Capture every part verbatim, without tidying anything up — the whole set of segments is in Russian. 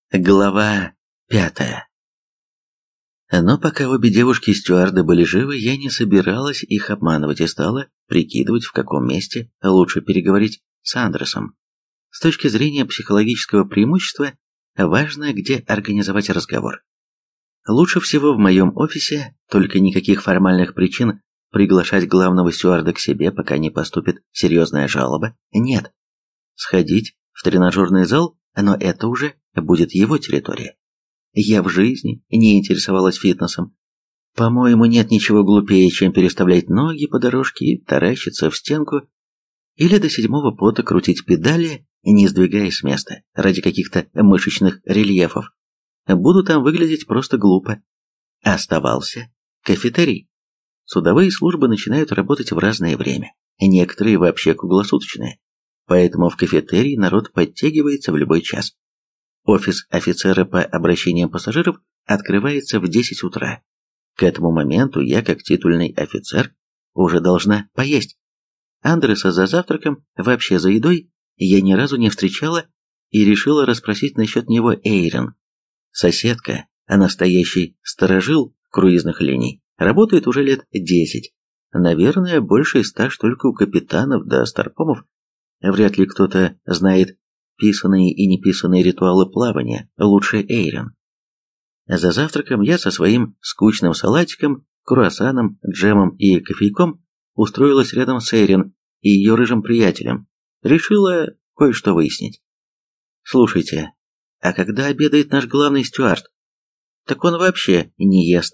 Глава пятая. Но пока обе девушки-стюарды были живы, я не собиралась их обманывать и стала прикидывать, в каком месте лучше переговорить с Андресом. С точки зрения психологического преимущества, важно, где организовать разговор. Лучше всего в моем офисе, только никаких формальных причин приглашать главного стюарда к себе, пока не поступит серьезная жалоба, нет. Сходить в тренажерный зал, но это уже будет его территория. Я в жизни не интересовалась фитнесом. По-моему, нет ничего глупее, чем переставлять ноги по дорожке и таращиться в стенку, или до седьмого пота крутить педали, не сдвигаясь с места, ради каких-то мышечных рельефов. Буду там выглядеть просто глупо. Оставался кафетерий. Судовые службы начинают работать в разное время, некоторые вообще круглосуточные. Поэтому в кафетерии народ подтягивается в любой час. Офис офицера по обращениям пассажиров открывается в десять утра. К этому моменту я, как титульный офицер, уже должна поесть. Андреса за завтраком, вообще за едой, я ни разу не встречала и решила расспросить насчет него Эйрин. Соседка, а настоящий сторожил круизных линий, работает уже лет десять. Наверное, больший стаж только у капитанов да старпомов. Вряд ли кто-то знает писанные и неписанные ритуалы плавания лучше Эйрин. За завтраком я со своим скучным салатиком, круассаном, джемом и кофейком устроилась рядом с Эйрин и ее рыжим приятелем. Решила кое-что выяснить. Слушайте, а когда обедает наш главный стюард? Так он вообще не ест.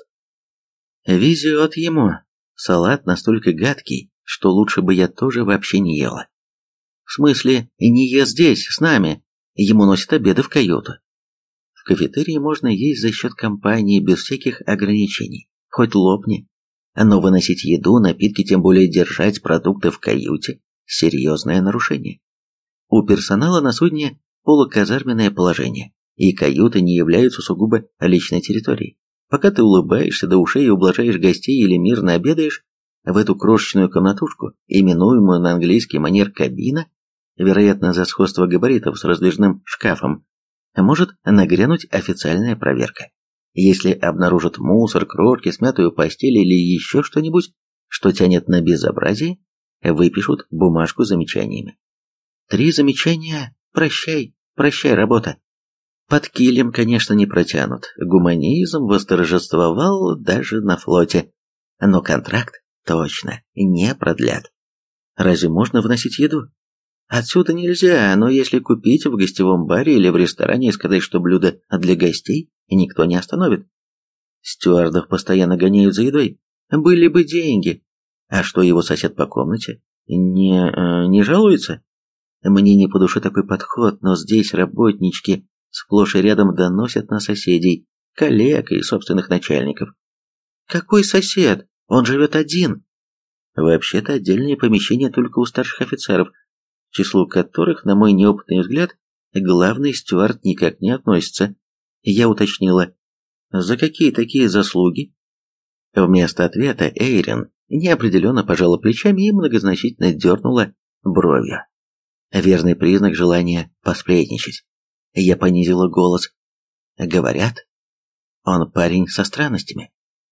Везет ему. Салат настолько гадкий, что лучше бы я тоже вообще не ела. В смысле, не ест здесь, с нами. Ему носят обеды в каюту. В кафетерии можно есть за счет компании без всяких ограничений. Хоть лопни. Но выносить еду, напитки, тем более держать продукты в каюте – серьезное нарушение. У персонала на судне полуказарменное положение, и каюты не являются сугубо личной территорией. Пока ты улыбаешься до ушей и ублажаешь гостей или мирно обедаешь, в эту крошечную комнатушку, именуемую на английский манер кабина, вероятно, за сходство габаритов с раздвижным шкафом, может нагрянуть официальная проверка. Если обнаружат мусор, крошки, смятую постель или еще что-нибудь, что тянет на безобразие, выпишут бумажку с замечаниями. Три замечания – прощай, прощай, работа. Под килем, конечно, не протянут. Гуманизм восторжествовал даже на флоте. Но контракт точно не продлят. Разве можно вносить еду? Отсюда нельзя, но если купить в гостевом баре или в ресторане и сказать, что блюдо для гостей, никто не остановит. Стюардов постоянно гоняют за едой. Были бы деньги. А что его сосед по комнате? Не, э, не жалуется? Мне не по душе такой подход, но здесь работнички сплошь и рядом доносят на соседей, коллег и собственных начальников. Какой сосед? Он живет один. Вообще-то отдельные помещения только у старших офицеров, к числу которых, на мой неопытный взгляд, главный стюард никак не относится. Я уточнила, за какие такие заслуги? Вместо ответа Эйрин неопределенно пожала плечами и многозначительно дернула бровью. Верный признак желания посплетничать. Я понизила голос. Говорят, он парень со странностями.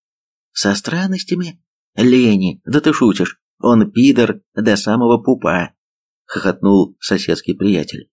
Со странностями? Лени, да ты шутишь. Он пидор до самого пупа, хохотнул соседский приятель.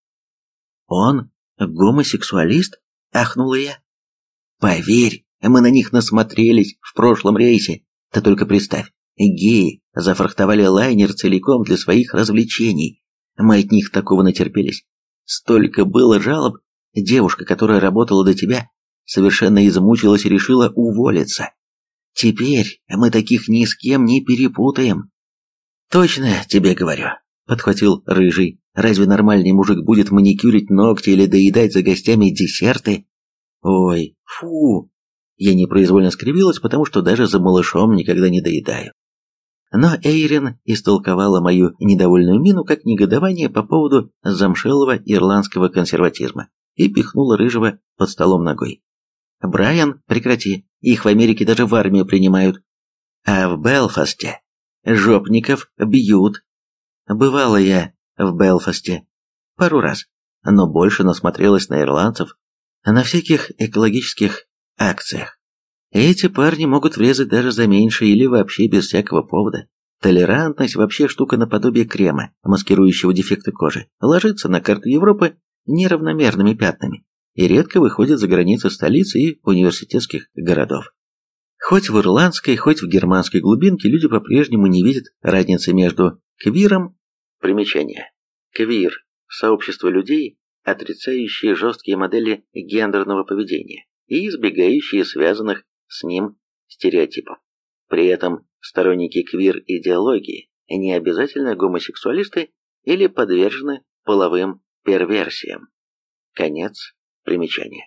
Он гомосексуалист? Ахнула я. Поверь, мы на них насмотрелись в прошлом рейсе. Ты только представь, геи зафрахтовали лайнер целиком для своих развлечений. Мы от них такого натерпелись. Столько было жалоб. Девушка, которая работала до тебя, совершенно измучилась и решила уволиться. Теперь мы таких ни с кем не перепутаем. Точно тебе говорю, подхватил рыжий. Разве нормальный мужик будет маникюрить ногти или доедать за гостями десерты? Ой, фу. Я непроизвольно скривилась, потому что даже за малышом никогда не доедаю. Но Эйрин истолковала мою недовольную мину как негодование по поводу замшелого ирландского консерватизма и пихнула рыжего под столом ногой. «Брайан, прекрати, их в Америке даже в армию принимают. А в Белфасте жопников бьют. Бывала я в Белфасте пару раз, но больше насмотрелась на ирландцев. на всяких экологических акциях. Эти парни могут врезать даже за меньше или вообще без всякого повода. Толерантность вообще штука наподобие крема, маскирующего дефекты кожи, ложится на карту Европы неравномерными пятнами и редко выходит за границы столиц и университетских городов. Хоть в ирландской, хоть в германской глубинке люди по-прежнему не видят разницы между квиром, примечание, квир – сообщество людей, отрицающие жесткие модели гендерного поведения и избегающие связанных с ним стереотипов. При этом сторонники квир-идеологии не обязательно гомосексуалисты или подвержены половым перверсиям. Конец примечания.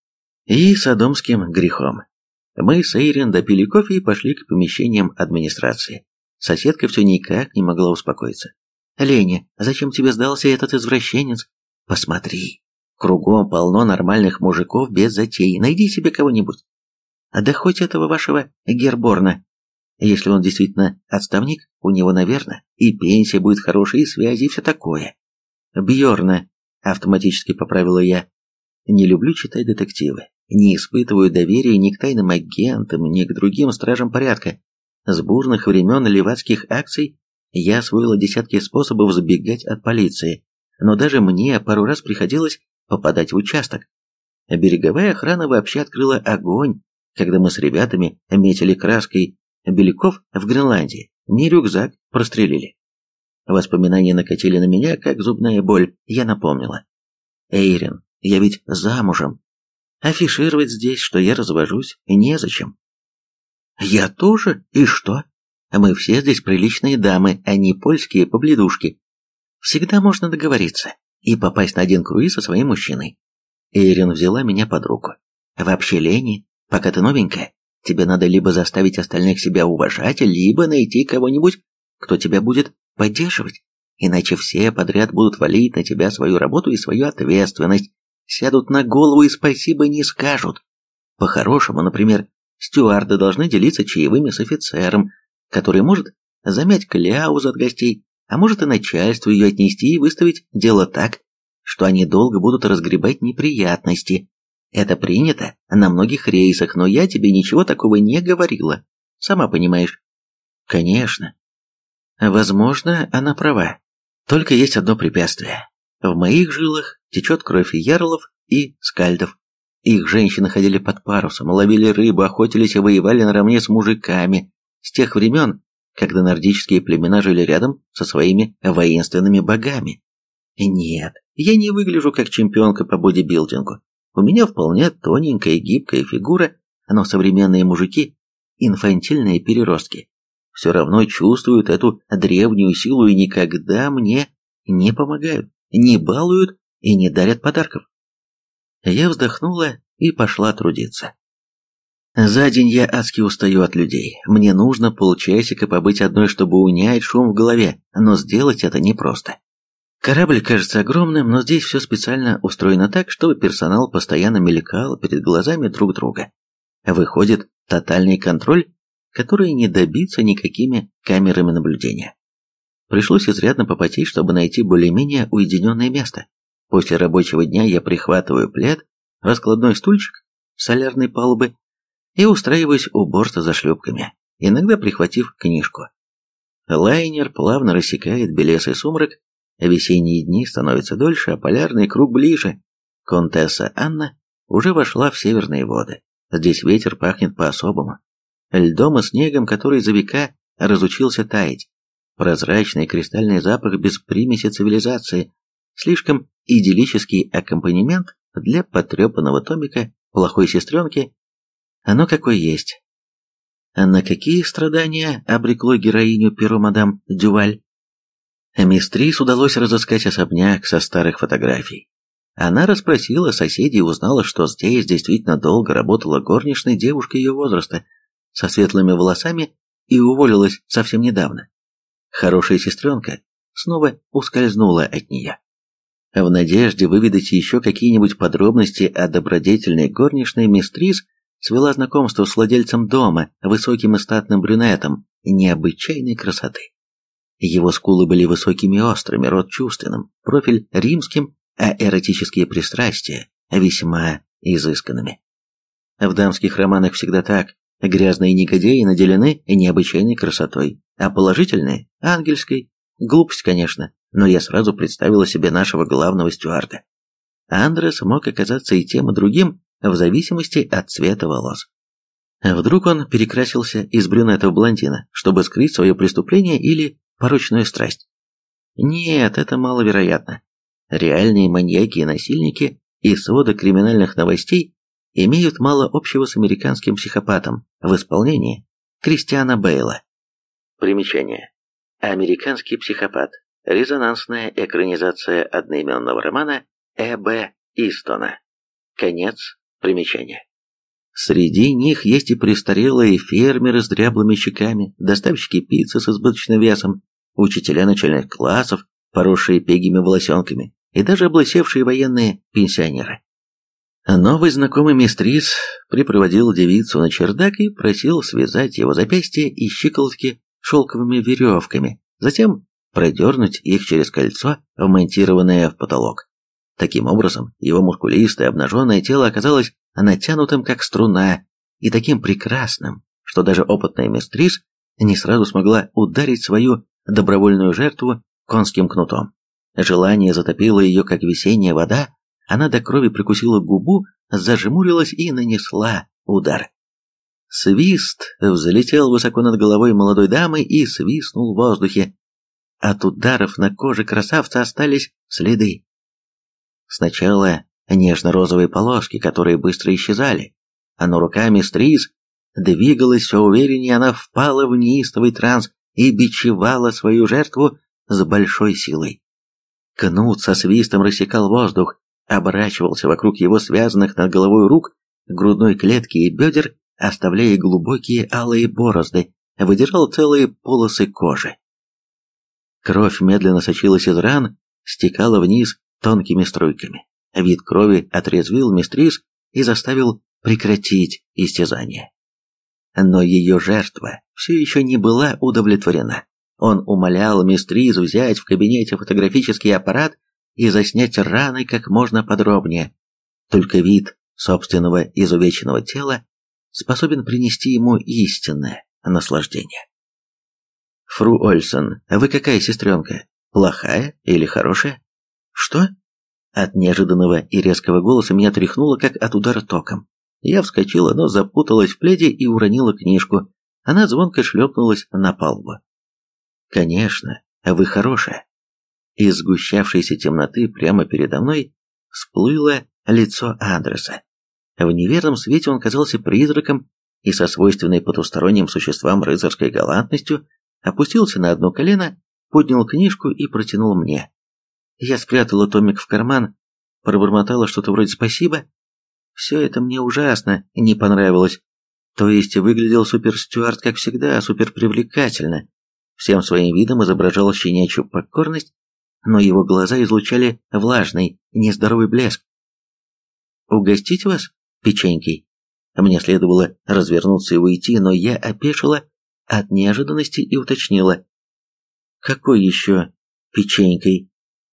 И содомским грехом. Мы с Эйрин допили кофе и пошли к помещениям администрации. Соседка все никак не могла успокоиться. «Леня, зачем тебе сдался этот извращенец? Посмотри, кругом полно нормальных мужиков без затей, найди себе кого-нибудь. А да хоть этого вашего Герборна. Если он действительно отставник, у него, наверное, и пенсия будет хорошая, и связи, и все такое. Бьорна, автоматически поправила я. Не люблю читать детективы. Не испытываю доверия ни к тайным агентам, ни к другим стражам порядка. С бурных времен левацких акций я освоила десятки способов забегать от полиции, но даже мне пару раз приходилось попадать в участок. Береговая охрана вообще открыла огонь, когда мы с ребятами метили краской беляков в Гренландии. Не рюкзак прострелили. Воспоминания накатили на меня, как зубная боль. Я напомнила. Эйрин, я ведь замужем. Афишировать здесь, что я развожусь, незачем. Я тоже? И что? Мы все здесь приличные дамы, а не польские побледушки. Всегда можно договориться и попасть на один круиз со своим мужчиной. Эйрин взяла меня под руку. Вообще, Лени, пока ты новенькая, тебе надо либо заставить остальных себя уважать, либо найти кого-нибудь, кто тебя будет поддерживать. Иначе все подряд будут валить на тебя свою работу и свою ответственность, сядут на голову и спасибо не скажут. По-хорошему, например, стюарды должны делиться чаевыми с офицером, который может замять кляузу от гостей, а может и начальству ее отнести и выставить дело так, что они долго будут разгребать неприятности. Это принято на многих рейсах, но я тебе ничего такого не говорила. Сама понимаешь. Конечно. Возможно, она права. Только есть одно препятствие. В моих жилах течет кровь ярлов и скальдов. Их женщины ходили под парусом, ловили рыбу, охотились и воевали наравне с мужиками с тех времен, когда нордические племена жили рядом со своими воинственными богами. Нет, я не выгляжу как чемпионка по бодибилдингу. У меня вполне тоненькая и гибкая фигура, но современные мужики, инфантильные переростки, все равно чувствуют эту древнюю силу и никогда мне не помогают, не балуют и не дарят подарков. Я вздохнула и пошла трудиться. За день я адски устаю от людей. Мне нужно полчасика побыть одной, чтобы унять шум в голове, но сделать это непросто. Корабль кажется огромным, но здесь все специально устроено так, чтобы персонал постоянно мелькал перед глазами друг друга. Выходит, тотальный контроль, который не добиться никакими камерами наблюдения. Пришлось изрядно попотеть, чтобы найти более-менее уединенное место. После рабочего дня я прихватываю плед, раскладной стульчик, солярной палубы и устраиваюсь у борта за шлюпками, иногда прихватив книжку. Лайнер плавно рассекает белесый сумрак, весенние дни становятся дольше, а полярный круг ближе. Контесса Анна уже вошла в северные воды. Здесь ветер пахнет по-особому. Льдом и снегом, который за века разучился таять. Прозрачный кристальный запах без примеси цивилизации. Слишком идиллический аккомпанемент для потрепанного томика плохой сестренки. Оно какое есть. На какие страдания обрекло героиню перо мадам Дюваль? Мистрис удалось разыскать особняк со старых фотографий. Она расспросила соседей и узнала, что здесь действительно долго работала горничная девушка ее возраста, со светлыми волосами, и уволилась совсем недавно. Хорошая сестренка снова ускользнула от нее. В надежде выведать еще какие-нибудь подробности о добродетельной горничной, мистрис свела знакомство с владельцем дома, высоким и статным брюнетом необычайной красоты. Его скулы были высокими и острыми, рот чувственным, профиль римским, а эротические пристрастия весьма изысканными. В дамских романах всегда так. Грязные негодяи наделены необычайной красотой, а положительные – ангельской. Глупость, конечно, но я сразу представила себе нашего главного стюарда. Андрес мог оказаться и тем, и другим, в зависимости от цвета волос. Вдруг он перекрасился из брюнета в блондина, чтобы скрыть свое преступление или порочную страсть? Нет, это маловероятно. Реальные маньяки и насильники из свода криминальных новостей имеют мало общего с американским психопатом в исполнении Кристиана Бейла. Примечание. Американский психопат. Резонансная экранизация одноименного романа Э Б Истона. Конец примечания. Среди них есть и престарелые фермеры с дряблыми щеками, доставщики пиццы с избыточным весом, учителя начальных классов, поросшие пегими волосенками, и даже облысевшие военные пенсионеры. Новый знакомый мистрис припроводил девицу на чердак и просил связать его запястья и щиколотки шелковыми веревками, затем продернуть их через кольцо, вмонтированное в потолок. Таким образом, его мускулистое обнаженное тело оказалось натянутым как струна и таким прекрасным, что даже опытная мистрис не сразу смогла ударить свою добровольную жертву конским кнутом. Желание затопило ее, как весенняя вода, она до крови прикусила губу, зажмурилась и нанесла удар. Свист взлетел высоко над головой молодой дамы и свистнул в воздухе. От ударов на коже красавца остались следы. Сначала нежно-розовые полоски, которые быстро исчезали, но руками мистрис двигалась все увереннее, она впала в неистовый транс и бичевала свою жертву с большой силой. Кнут со свистом рассекал воздух, оборачивался вокруг его связанных над головой рук, грудной клетки и бедер, оставляя глубокие алые борозды, выдирал целые полосы кожи. Кровь медленно сочилась из ран, стекала вниз тонкими струйками. Вид крови отрезвил мистрис и заставил прекратить истязание. Но ее жертва все еще не была удовлетворена. Он умолял мистрис взять в кабинете фотографический аппарат и заснять раны как можно подробнее. Только вид собственного изувеченного тела способен принести ему истинное наслаждение. «Фру Ольсен, вы какая сестренка? Плохая или хорошая?» «Что?» От неожиданного и резкого голоса меня тряхнуло, как от удара током. Я вскочила, но запуталась в пледе и уронила книжку. Она звонко шлепнулась на палубу. «Конечно, вы хорошая». Из сгущавшейся темноты прямо передо мной всплыло лицо Андреса. В неверном свете он казался призраком и со свойственной потусторонним существам рыцарской галантностью опустился на одно колено, поднял книжку и протянул мне. Я спрятала томик в карман, пробормотала что-то вроде «спасибо». Все это мне ужасно не понравилось. То есть выглядел суперстюард, как всегда, суперпривлекательно. Всем своим видом изображал щенячью покорность, но его глаза излучали влажный, нездоровый блеск. «Угостить вас печенькой?» Мне следовало развернуться и уйти, но я опешила от неожиданности и уточнила. «Какой еще печенькой?»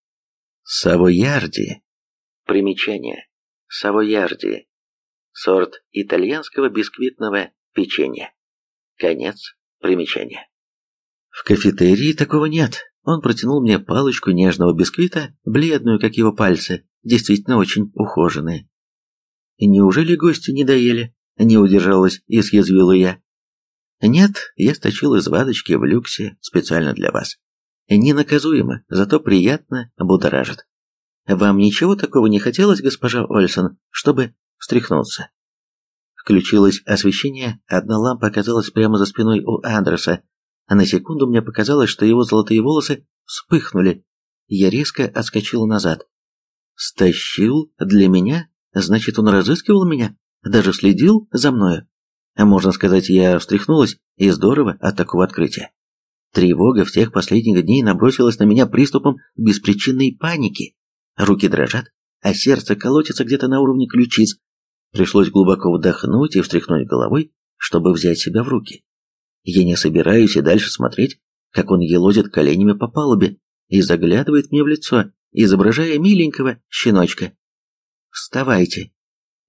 «Савойярди». Примечание. Савойярди. Сорт итальянского бисквитного печенья. Конец примечания. «В кафетерии такого нет». Он протянул мне палочку нежного бисквита, бледную, как его пальцы, действительно очень ухоженные. «Неужели гости не доели?» — не удержалась и съязвила я. «Нет, я сточил из вазочки в люксе специально для вас. Ненаказуемо, зато приятно будоражит. Вам ничего такого не хотелось, госпожа Ольсен, чтобы встряхнуться?» Включилось освещение, одна лампа оказалась прямо за спиной у Андреса, а на секунду мне показалось, что его золотые волосы вспыхнули. Я резко отскочила назад. «Стащил для меня? Значит, он разыскивал меня? Даже следил за мною?» Можно сказать, я встряхнулась, и здорово от такого открытия. Тревога в тех последних дней набросилась на меня приступом беспричинной паники. Руки дрожат, а сердце колотится где-то на уровне ключиц. Пришлось глубоко вдохнуть и встряхнуть головой, чтобы взять себя в руки. Я не собираюсь и дальше смотреть, как он елозит коленями по палубе и заглядывает мне в лицо, изображая миленького щеночка. «Вставайте!»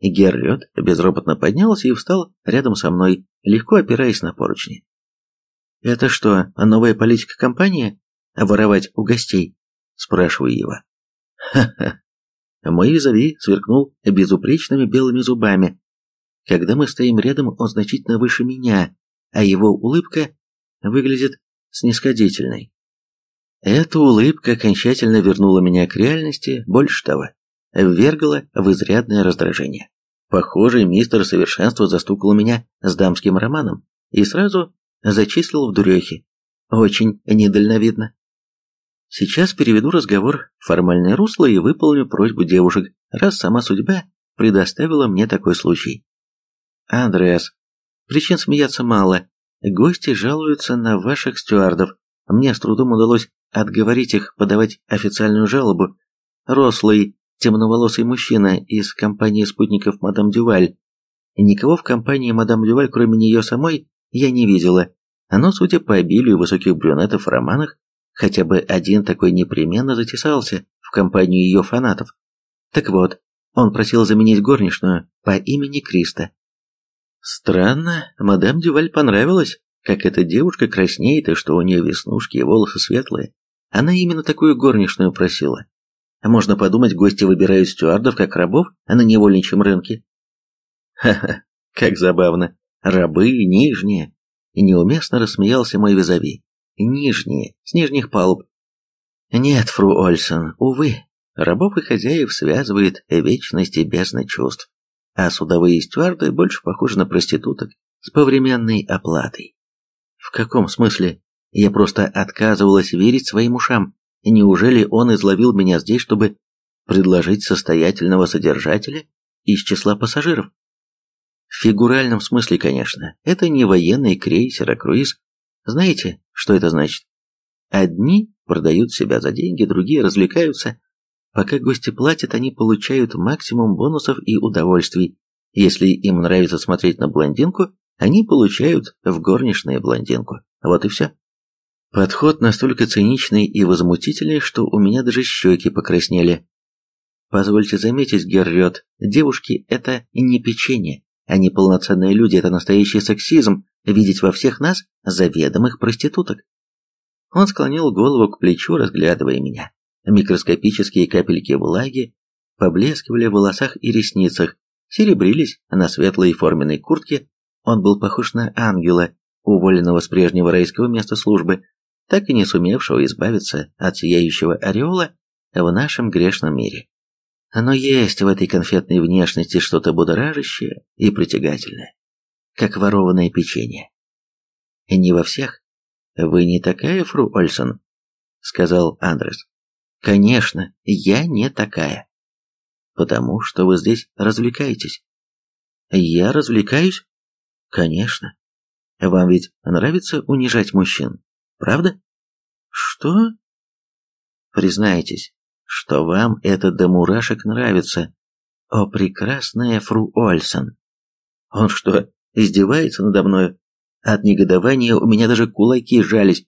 Геррет безропотно поднялся и встал рядом со мной, легко опираясь на поручни. «Это что, новая политика компании? Воровать у гостей?» – спрашиваю его. «Ха-ха!» Мой визави сверкнул безупречными белыми зубами. Когда мы стоим рядом, он значительно выше меня, а его улыбка выглядит снисходительной. Эта улыбка окончательно вернула меня к реальности, больше того, ввергла в изрядное раздражение. Похоже, мистер Совершенство застукал меня с дамским романом и сразу зачислил в дурехи. Очень недальновидно. Сейчас переведу разговор в формальное русло и выполню просьбу девушек, раз сама судьба предоставила мне такой случай. Андреас, причин смеяться мало. Гости жалуются на ваших стюардов. Мне с трудом удалось отговорить их подавать официальную жалобу. Рослый, темноволосый мужчина из компании спутников мадам Дюваль. Никого в компании мадам Дюваль, кроме нее самой, я не видела. Но, судя по обилию высоких брюнетов в романах, хотя бы один такой непременно затесался в компанию ее фанатов. Так вот, он просил заменить горничную по имени Криста. Странно, мадам Дюваль понравилось, как эта девушка краснеет и что у нее веснушки и волосы светлые. Она именно такую горничную просила. Можно подумать, гости выбирают стюардов как рабов на невольничьем рынке. Ха-ха, как забавно. Рабы, нижние. Неуместно рассмеялся мой визави. Нижние, с нижних палуб. Нет, фру Ольсон, увы, рабов и хозяев связывает вечность и бездна чувств, а судовые стюарды больше похожи на проституток с повременной оплатой. В каком смысле? Я просто отказывалась верить своим ушам. Неужели он изловил меня здесь, чтобы предложить состоятельного содержателя из числа пассажиров? В фигуральном смысле, конечно. Это не военный крейсер, а круиз. Знаете, что это значит? Одни продают себя за деньги, другие развлекаются. Пока гости платят, они получают максимум бонусов и удовольствий. Если им нравится смотреть на блондинку, они получают в горничную блондинку. Вот и все. Подход настолько циничный и возмутительный, что у меня даже щеки покраснели. Позвольте заметить, Геррет, девушки – это не печенье. Они полноценные люди, это настоящий сексизм, видеть во всех нас заведомых проституток. Он склонил голову к плечу, разглядывая меня. Микроскопические капельки влаги поблескивали в волосах и ресницах, серебрились на светлой форменной куртке. Он был похож на ангела, уволенного с прежнего райского места службы, так и не сумевшего избавиться от сияющего ореола в нашем грешном мире. Но есть в этой конфетной внешности что-то будоражащее и притягательное, как ворованное печенье. Не во всех. Вы не такая, фру Ольсон, сказал Андрес. Конечно, я не такая. Потому что вы здесь развлекаетесь. Я развлекаюсь? Конечно. Вам ведь нравится унижать мужчин, правда? Что? Признайтесь, что вам это до мурашек нравится. О, прекрасная фру Ольсон. Он что, издевается надо мною? От негодования у меня даже кулаки сжались.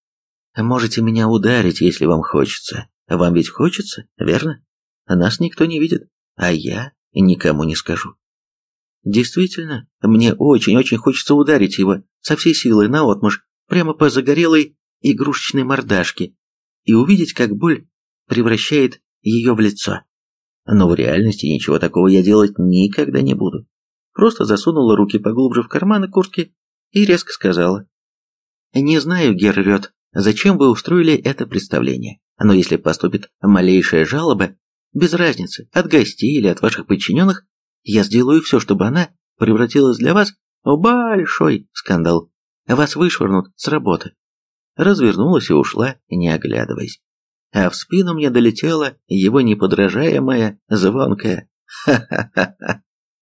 Можете меня ударить, если вам хочется. Вам ведь хочется, верно? Нас никто не видит, а я никому не скажу. Действительно, мне очень-очень хочется ударить его со всей силы наотмашь, прямо по загорелой игрушечной мордашке, и увидеть, как боль превращает ее в лицо. Но в реальности ничего такого я делать никогда не буду. Просто засунула руки поглубже в карманы куртки и резко сказала: «Не знаю, Геррет, зачем вы устроили это представление, но если поступит малейшая жалоба, без разницы, от гостей или от ваших подчиненных, я сделаю все, чтобы она превратилась для вас в большой скандал. Вас вышвырнут с работы». Развернулась и ушла, не оглядываясь. А в спину мне долетела его неподражаемая звонкая «Ха-ха-ха-ха».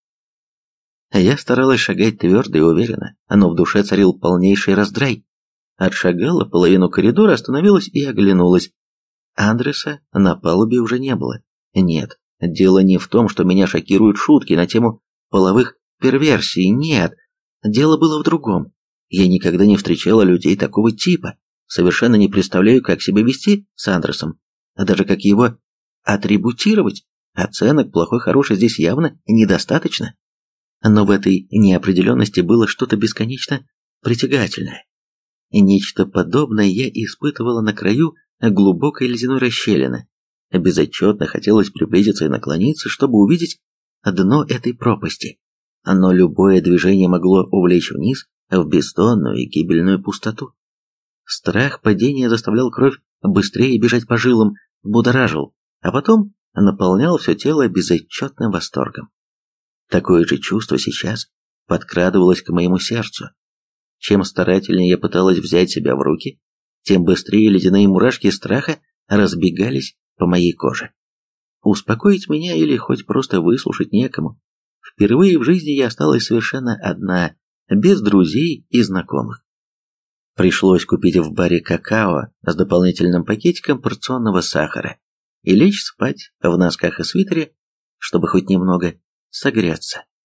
Я старалась шагать твердо и уверенно, но в душе царил полнейший раздрай. Отшагала половину коридора, остановилась и оглянулась. Андреса на палубе уже не было. Нет, дело не в том, что меня шокируют шутки на тему половых перверсий, нет. Дело было в другом. Я никогда не встречала людей такого типа. Совершенно не представляю, как себя вести с Андресом, а даже как его атрибутировать. Оценок плохой-хороший здесь явно недостаточно. Но в этой неопределенности было что-то бесконечно притягательное. Нечто подобное я испытывала на краю глубокой ледяной расщелины. Безотчетно хотелось приблизиться и наклониться, чтобы увидеть дно этой пропасти. Но любое движение могло увлечь вниз в бездонную и гибельную пустоту. Страх падения заставлял кровь быстрее бежать по жилам, будоражил, а потом наполнял все тело безотчетным восторгом. Такое же чувство сейчас подкрадывалось к моему сердцу. Чем старательнее я пыталась взять себя в руки, тем быстрее ледяные мурашки страха разбегались по моей коже. Успокоить меня или хоть просто выслушать некому. Впервые в жизни я осталась совершенно одна, без друзей и знакомых. Пришлось купить в баре какао с дополнительным пакетиком порционного сахара и лечь спать в носках и свитере, чтобы хоть немного согреться.